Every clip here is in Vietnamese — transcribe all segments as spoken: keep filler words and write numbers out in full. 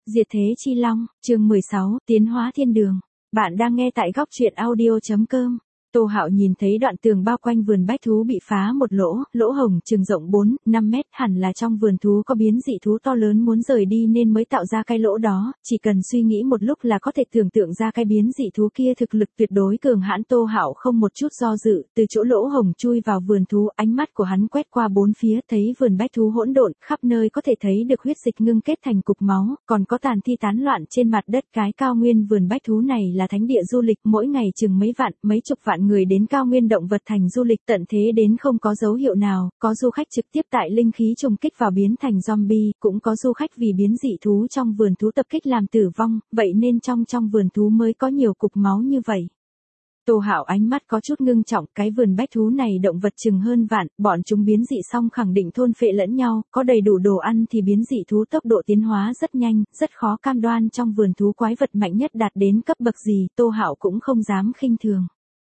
Diệt thế chi long, chương mười sáu, tiến hóa thiên đường. Bạn đang nghe tại góc truyện audio chấm com. Tô Hạo nhìn thấy đoạn tường bao quanh vườn bách thú bị phá một lỗ, lỗ hổng chừng rộng bốn, năm mét, hẳn là trong vườn thú có biến dị thú to lớn muốn rời đi nên mới tạo ra cái lỗ đó, chỉ cần suy nghĩ một lúc là có thể tưởng tượng ra cái biến dị thú kia thực lực tuyệt đối cường hãn. Tô Hạo không một chút do dự, từ chỗ lỗ hổng chui vào vườn thú, ánh mắt của hắn quét qua bốn phía, thấy vườn bách thú hỗn độn, khắp nơi có thể thấy được huyết dịch ngưng kết thành cục máu, còn có tàn thi tán loạn trên mặt đất. Cái cao nguyên vườn bách thú này là thánh địa du lịch, mỗi ngày chừng mấy vạn, mấy chục vạn người đến cao nguyên động vật thành du lịch, tận thế đến không có dấu hiệu nào, có du khách trực tiếp tại linh khí trùng kích vào biến thành zombie, cũng có du khách vì biến dị thú trong vườn thú tập kích làm tử vong, vậy nên trong trong vườn thú mới có nhiều cục máu như vậy. Tô Hạo ánh mắt có chút ngưng trọng, cái vườn bách thú này động vật chừng hơn vạn, bọn chúng biến dị xong khẳng định thôn phệ lẫn nhau, có đầy đủ đồ ăn thì biến dị thú tốc độ tiến hóa rất nhanh, rất khó cam đoan trong vườn thú quái vật mạnh nhất đạt đến cấp bậc gì, Tô Hạo cũng không dám khinh thường.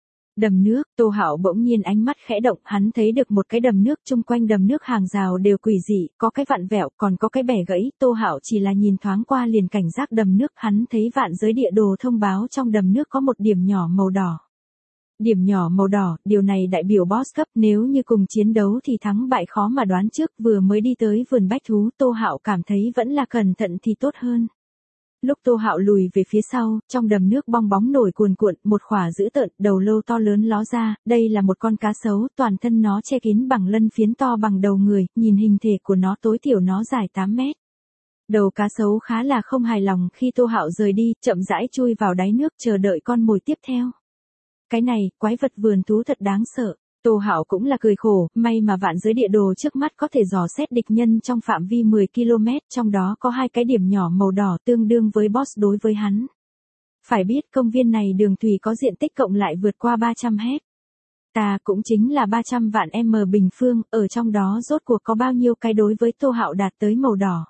Đầm nước, Tô Hạo bỗng nhiên ánh mắt khẽ động, hắn thấy được một cái đầm nước, chung quanh đầm nước hàng rào đều quỷ dị, có cái vặn vẹo, còn có cái bẻ gãy. Tô Hạo chỉ là nhìn thoáng qua liền cảnh giác đầm nước, hắn thấy vạn giới địa đồ thông báo trong đầm nước có một điểm nhỏ màu đỏ. Điểm nhỏ màu đỏ, điều này đại biểu boss cấp, nếu như cùng chiến đấu thì thắng bại khó mà đoán trước. Vừa mới đi tới vườn bách thú, Tô Hạo cảm thấy vẫn là cẩn thận thì tốt hơn. Lúc Tô Hạo lùi về phía sau, trong đầm nước bong bóng nổi cuồn cuộn, một khỏa dữ tợn, đầu lâu to lớn ló ra, đây là một con cá sấu, toàn thân nó che kín bằng lân phiến to bằng đầu người, nhìn hình thể của nó tối thiểu nó dài tám mét. Đầu cá sấu khá là không hài lòng khi Tô Hạo rời đi, chậm rãi chui vào đáy nước chờ đợi con mồi tiếp theo. Cái này, quái vật vườn thú thật đáng sợ. Tô Hạo cũng là cười khổ, may mà vạn giới địa đồ trước mắt có thể dò xét địch nhân trong phạm vi mười ki lô mét, trong đó có hai cái điểm nhỏ màu đỏ tương đương với boss đối với hắn. Phải biết công viên này đường thủy có diện tích cộng lại vượt qua ba trăm héc. Ta cũng chính là ba trăm vạn m bình phương, ở trong đó rốt cuộc có bao nhiêu cái đối với Tô Hạo đạt tới màu đỏ.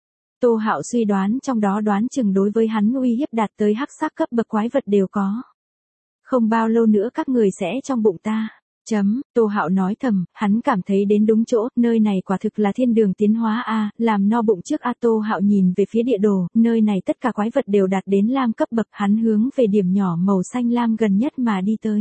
Tô Hạo suy đoán trong đó đoán chừng đối với hắn uy hiếp đạt tới hắc sắc cấp bậc quái vật đều có. Không bao lâu nữa các người sẽ trong bụng ta. Chấm, Tô Hạo nói thầm, hắn cảm thấy đến đúng chỗ, nơi này quả thực là thiên đường tiến hóa a, làm no bụng trước a. Tô Hạo nhìn về phía địa đồ, nơi này tất cả quái vật đều đạt đến lam cấp bậc, hắn hướng về điểm nhỏ màu xanh lam gần nhất mà đi tới.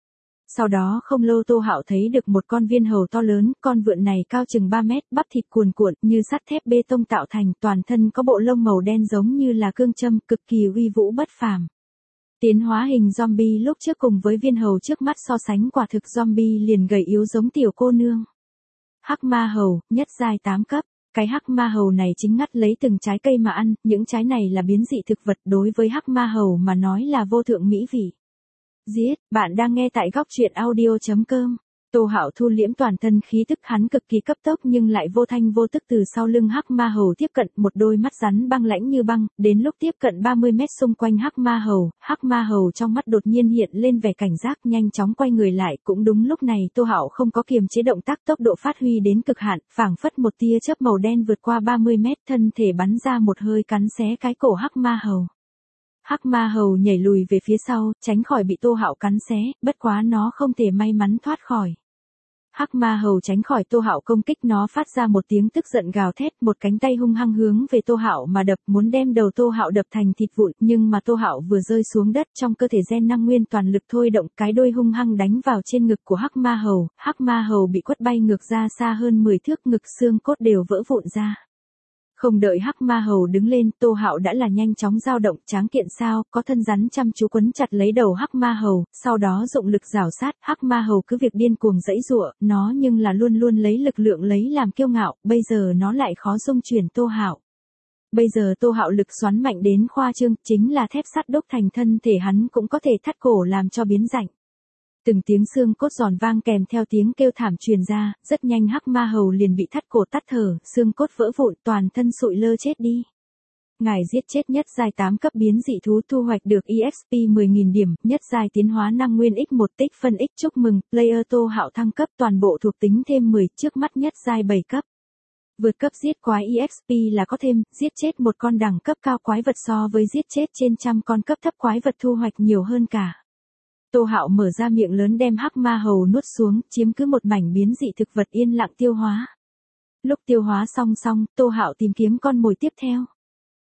Sau đó không lâu Tô Hạo thấy được một con viên hầu to lớn, con vượn này cao chừng ba mét, bắp thịt cuồn cuộn như sắt thép bê tông tạo thành, toàn thân có bộ lông màu đen giống như là cương châm, cực kỳ uy vũ bất phàm. Tiến hóa hình zombie lúc trước cùng với viên hầu trước mắt so sánh quả thực zombie liền gầy yếu giống tiểu cô nương. Hắc ma hầu, nhất giai tám cấp, cái hắc ma hầu này chính ngắt lấy từng trái cây mà ăn, những trái này là biến dị thực vật đối với hắc ma hầu mà nói là vô thượng mỹ vị. Giết, bạn đang nghe tại góc truyện audio chấm com. Tô Hạo thu liễm toàn thân khí tức, hắn cực kỳ cấp tốc nhưng lại vô thanh vô tức từ sau lưng hắc ma hầu tiếp cận, một đôi mắt rắn băng lãnh như băng, đến lúc tiếp cận ba mươi mét xung quanh hắc ma hầu, hắc ma hầu trong mắt đột nhiên hiện lên vẻ cảnh giác, nhanh chóng quay người lại. Cũng đúng lúc này Tô Hạo không có kiềm chế động tác, tốc độ phát huy đến cực hạn, phảng phất một tia chớp màu đen vượt qua ba mươi mét, thân thể bắn ra một hơi cắn xé cái cổ hắc ma hầu. Hắc ma hầu nhảy lùi về phía sau, tránh khỏi bị Tô Hạo cắn xé, bất quá nó không thể may mắn thoát khỏi. Hắc ma hầu tránh khỏi Tô Hạo công kích, nó phát ra một tiếng tức giận gào thét, một cánh tay hung hăng hướng về Tô Hạo mà đập, muốn đem đầu Tô Hạo đập thành thịt vụn, nhưng mà Tô Hạo vừa rơi xuống đất, trong cơ thể gen năng nguyên toàn lực thôi động, cái đuôi hung hăng đánh vào trên ngực của hắc ma hầu, hắc ma hầu bị quất bay ngược ra xa hơn mười thước, ngực xương cốt đều vỡ vụn ra. Không đợi hắc ma hầu đứng lên, Tô Hạo đã là nhanh chóng dao động, tráng kiện sao, có thân rắn chăm chú quấn chặt lấy đầu hắc ma hầu, sau đó dụng lực rào sát, hắc ma hầu cứ việc điên cuồng giãy giụa, nó nhưng là luôn luôn lấy lực lượng lấy làm kiêu ngạo, bây giờ nó lại khó dung chuyển Tô Hạo. Bây giờ Tô Hạo lực xoắn mạnh đến khoa trương, chính là thép sắt đúc thành thân thể hắn cũng có thể thắt cổ làm cho biến rảnh. Từng tiếng xương cốt giòn vang kèm theo tiếng kêu thảm truyền ra, rất nhanh hắc ma hầu liền bị thắt cổ tắt thở, xương cốt vỡ vụn, toàn thân sụi lơ chết đi. Ngài giết chết nhất giai tám cấp biến dị thú, thu hoạch được e ích pê mười nghìn điểm, nhất giai tiến hóa năng nguyên x một tích phân x, chúc mừng, player Tô Hạo thăng cấp toàn bộ thuộc tính thêm mười, trước mắt nhất giai bảy cấp. Vượt cấp giết quái e ích pê là có thêm, giết chết một con đẳng cấp cao quái vật so với giết chết trên trăm con cấp thấp quái vật thu hoạch nhiều hơn cả. Tô Hạo mở ra miệng lớn đem hắc ma hầu nuốt xuống, chiếm cứ một mảnh biến dị thực vật yên lặng tiêu hóa. Lúc tiêu hóa xong xong, Tô Hạo tìm kiếm con mồi tiếp theo.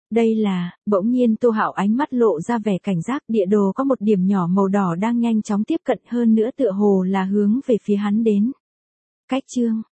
Đây là, bỗng nhiên Tô Hạo ánh mắt lộ ra vẻ cảnh giác, địa đồ có một điểm nhỏ màu đỏ đang nhanh chóng tiếp cận hơn nữa tựa hồ là hướng về phía hắn đến. Cách chương,